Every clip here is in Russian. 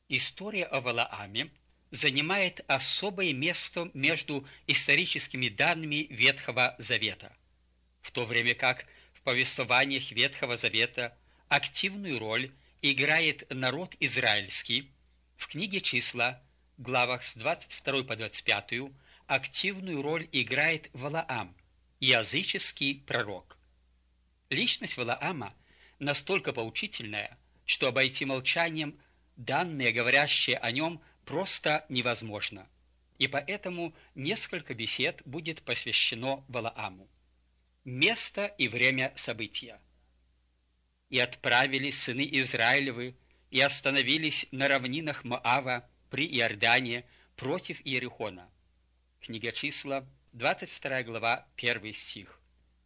История о Валааме занимает особое место между историческими данными Ветхого Завета, в то время как в повествованиях Ветхого Завета активную роль играет народ израильский. В книге «Числа», главах с 22 по 25, активную роль играет Валаам, языческий пророк. Личность Валаама настолько поучительная, что обойти молчанием данные, говорящие о нем, просто невозможно. И поэтому несколько бесед будет посвящено Валааму. Место и время события. «И отправились сыны Израилевы, и остановились на равнинах Моава при Иордане против Иерихона». Книга Числа, 22 глава, 1 стих.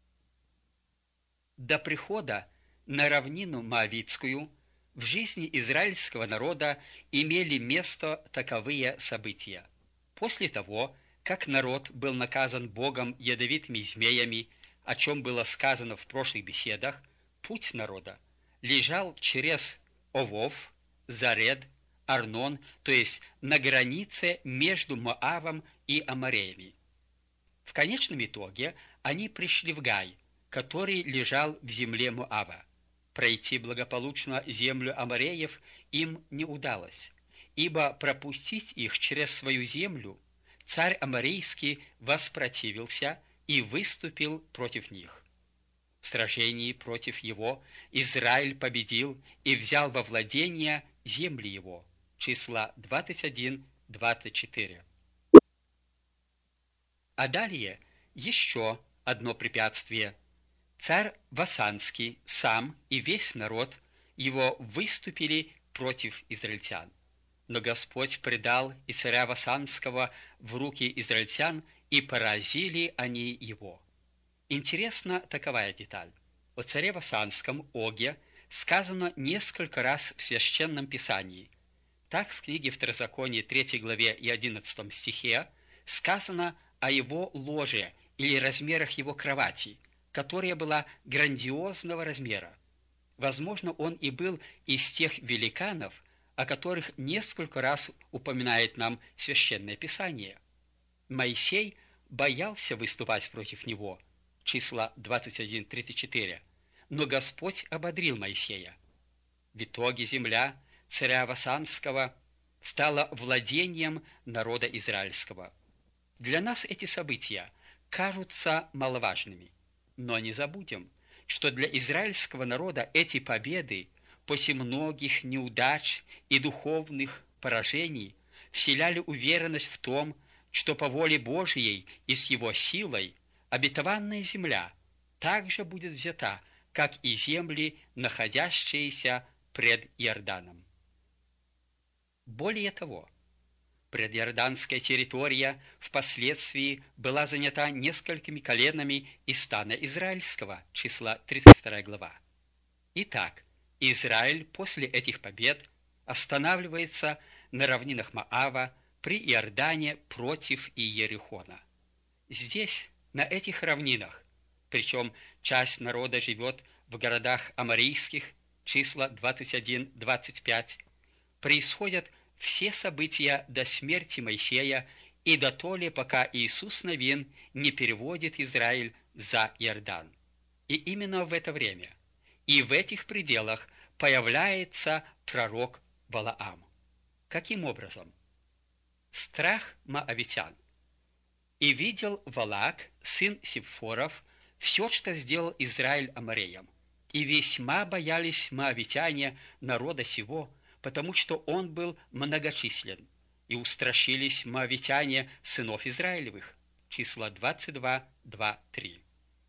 До прихода на равнину Моавитскую в жизни израильского народа имели место таковые события. После того, как народ был наказан Богом ядовитыми змеями, о чем было сказано в прошлых беседах, путь народа лежал через Овов, Заред, Арнон, то есть на границе между Моавом и Амореями. В конечном итоге они пришли в Гай, который лежал в земле Моава. Пройти благополучно землю Амореев им не удалось, ибо пропустить их через свою землю царь Аморейский воспротивился и выступил против них. В сражении против его Израиль победил и взял во владение земли его. Числа 21-24. А далее еще одно препятствие. Царь Васанский сам и весь народ его выступили против израильтян. Но Господь предал и царя Васанского в руки израильтян, и поразили они его. Интересна таковая деталь. О царе Васанском Оге сказано несколько раз в Священном Писании. Так в книге Второзакония 3 главе и 11 стихе сказано о его ложе или размерах его кровати, которая была грандиозного размера. Возможно, он и был из тех великанов, о которых несколько раз упоминает нам Священное Писание. Моисей боялся выступать против него, числа 21-34, но Господь ободрил Моисея. В итоге земля царя Васанского стала владением народа израильского. Для нас эти события кажутся маловажными, но не забудем, что для израильского народа эти победы после многих неудач и духовных поражений вселяли уверенность в том, что по воле Божьей и с его силой обетованная земля также будет взята, как и земли, находящиеся пред Иорданом. Более того, предиорданская территория впоследствии была занята несколькими коленами из стана израильского, числа 32 глава. Итак, Израиль после этих побед останавливается на равнинах Моава при Иордане против Иерихона. Здесь, на этих равнинах, причем часть народа живет в городах аморийских, числа 21-25, происходят все события до смерти Моисея и до то ли, пока Иисус Навин не переводит Израиль за Иордан. И именно в это время и в этих пределах появляется пророк Валаам. Каким образом? Страх моавитян. «И видел Валак, сын Сипфоров, все, что сделал Израиль Амореям, и весьма боялись моавитяне народа сего, потому что он был многочислен, и устрашились моавитяне сынов Израилевых». Числа 22, 2, 3.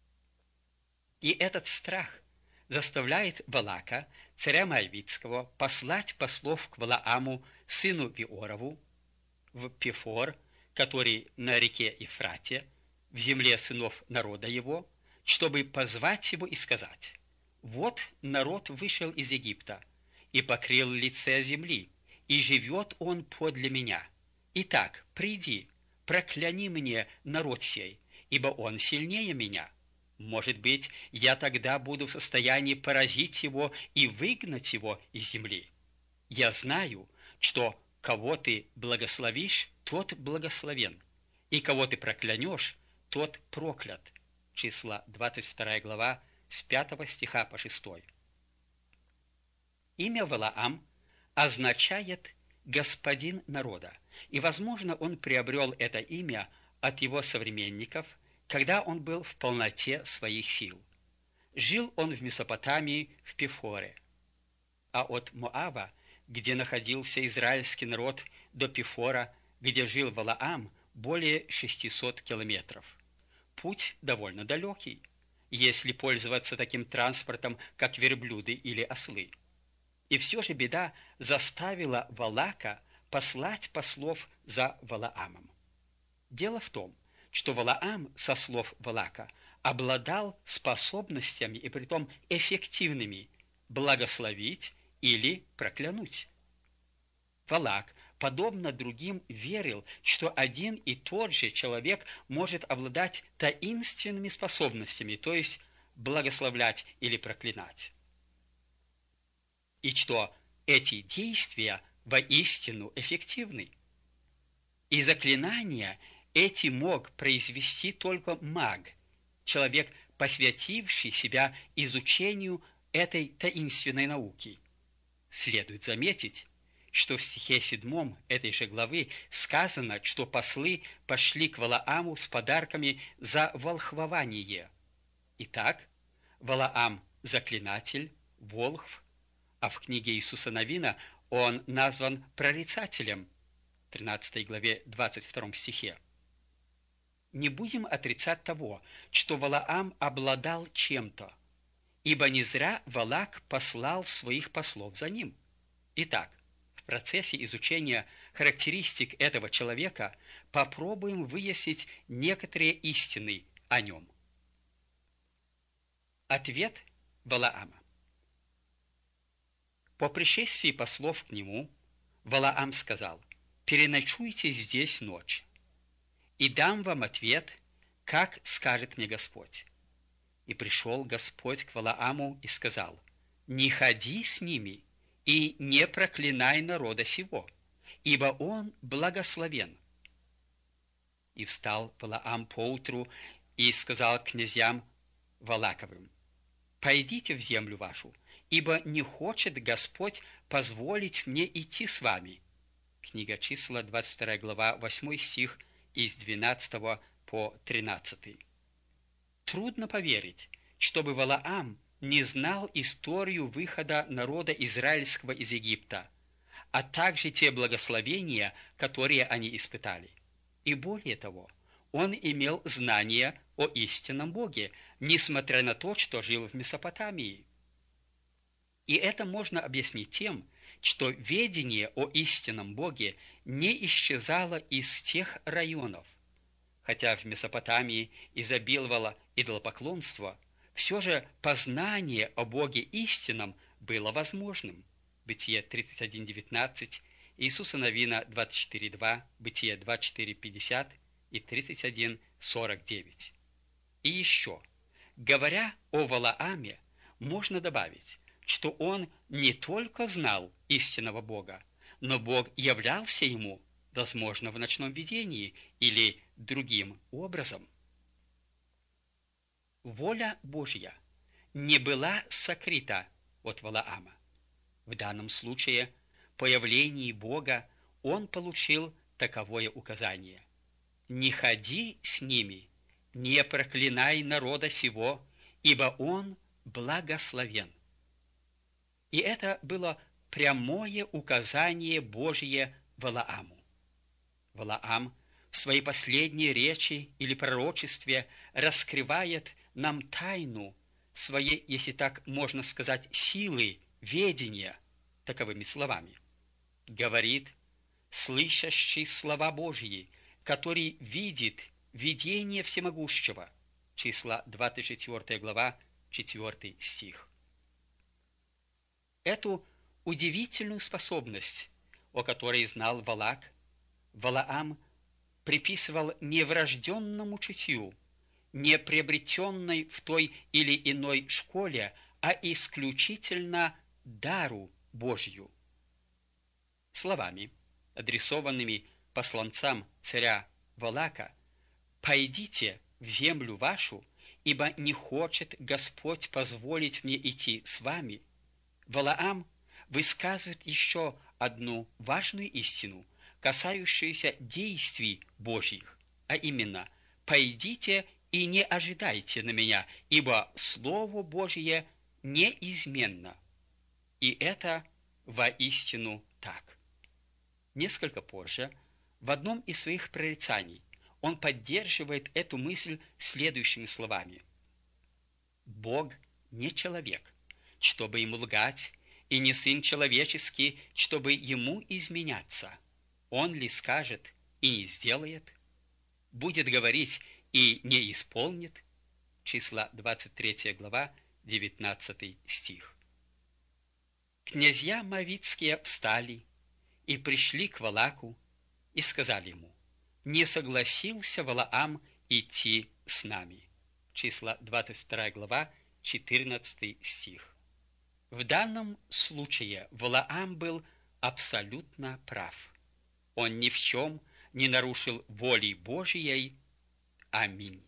И этот страх заставляет Валака, царя Моавитского, послать послов к Валааму, сыну Виорову, в Пефор, который на реке Ефрате, в земле сынов народа его, чтобы позвать его и сказать: «Вот народ вышел из Египта и покрыл лице земли, и живет он подле меня. Итак, приди, прокляни мне народ сей, ибо он сильнее меня. Может быть, я тогда буду в состоянии поразить его и выгнать его из земли. Я знаю, что кого ты благословишь, тот благословен, и кого ты проклянешь, тот проклят. Числа 22 глава с 5 стиха по 6. Имя Валаам означает «господин народа», и, возможно, он приобрел это имя от его современников, когда он был в полноте своих сил. Жил он в Месопотамии, в Пефоре, а от Моава, где находился израильский народ, до Пефора, где жил Валаам, более 600 километров. Путь довольно далекий, если пользоваться таким транспортом, как верблюды или ослы. И все же беда заставила Валака послать послов за Валаамом. Дело в том, что Валаам, со слов Валака, обладал способностями, и притом эффективными, благословить или проклянуть. Валак, подобно другим, верил, что один и тот же человек может обладать таинственными способностями, то есть благословлять или проклинать. И что эти действия воистину эффективны. И заклинания эти мог произвести только маг, человек, посвятивший себя изучению этой таинственной науки. Следует заметить, что в стихе 7 этой же главы сказано, что послы пошли к Валааму с подарками за волхвование. Итак, Валаам – заклинатель, волхв, а в книге Иисуса Навина он назван прорицателем, 13 главе 22 стихе. Не будем отрицать того, что Валаам обладал чем-то, ибо не зря Валак послал своих послов за ним. Итак, в процессе изучения характеристик этого человека попробуем выяснить некоторые истины о нем. Ответ Валаама. По пришествии послов к нему Валаам сказал: «Переночуйте здесь ночь, и дам вам ответ, как скажет мне Господь». И пришел Господь к Валааму и сказал: «Не ходи с ними и не проклинай народа сего, ибо он благословен». И встал Валаам поутру и сказал князьям Валаковым: «Пойдите в землю вашу, ибо не хочет Господь позволить мне идти с вами». Книга Числа, 22 глава, 8 стих, из 12 по 13. Трудно поверить, чтобы Валаам не знал историю выхода народа израильского из Египта, а также те благословения, которые они испытали. И более того, он имел знания о истинном Боге, несмотря на то, что жил в Месопотамии. И это можно объяснить тем, что ведение о истинном Боге не исчезало из тех районов. Хотя в Месопотамии изобиловало идолопоклонство, все же познание о Боге истинном было возможным. Бытие 31:19, Иисуса Навина 24:2, Бытие 24:50 и 31:49. И еще, говоря о Валааме, можно добавить, что он не только знал истинного Бога, но Бог являлся ему, возможно, в ночном видении или другим образом. Воля Божья не была сокрыта от Валаама. В данном случае, по явлении Бога, он получил таковое указание: «Не ходи с ними, не проклинай народа сего, ибо он благословен». И это было прямое указание Божье Валааму. Валаам в своей последней речи или пророчестве раскрывает нам тайну своей, если так можно сказать, силы ведения таковыми словами. Говорит слышащий слова Божьи, который видит видение всемогущего. Числа 24 глава, 4 стих. Эту удивительную способность, о которой знал Валак, Валаам приписывал не врожденному чутью, не приобретенной в той или иной школе, а исключительно дару Божью. словами, адресованными посланцам царя Валака: «Пойдите в землю вашу, ибо не хочет Господь позволить мне идти с вами», Валаам высказывает еще одну важную истину, касающуюся действий Божьих, а именно: «Пойдите и не ожидайте на меня, ибо Слово Божье неизменно». И это воистину так. Несколько позже, в одном из своих прорицаний, он поддерживает эту мысль следующими словами: «Бог не человек, чтобы ему лгать, и не сын человеческий, чтобы ему изменяться. Он ли скажет и не сделает? Будет говорить и не исполнит». Числа 23 глава, 19 стих. Князья Моавитские встали и пришли к Валаку и сказали ему: «Не согласился Валаам идти с нами». Числа 22 глава, 14 стих. В данном случае Валаам был абсолютно прав. Он ни в чем не нарушил воли Божьей. Аминь.